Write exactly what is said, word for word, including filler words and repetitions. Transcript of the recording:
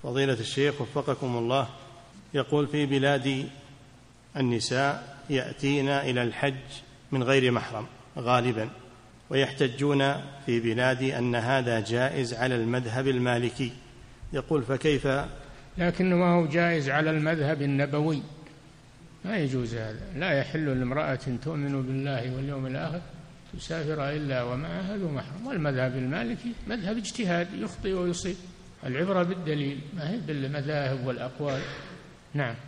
فضيلة الشيخ وفقكم الله، يقول في بلاد النساء يأتين إلى الحج من غير محرم غالبا، ويحتجون في بلادي أن هذا جائز على المذهب المالكي، يقول فكيف؟ لكنه ما هو جائز على المذهب النبوي، ما يجوز هذا. لا يحل لامرأة تؤمن بالله واليوم الآخر تسافر إلا ومعها ذو محرم. والمذهب المالكي مذهب اجتهاد، يخطئ ويصيب، العبرة بالدليل ما هي بالمذاهب والأقوال. نعم.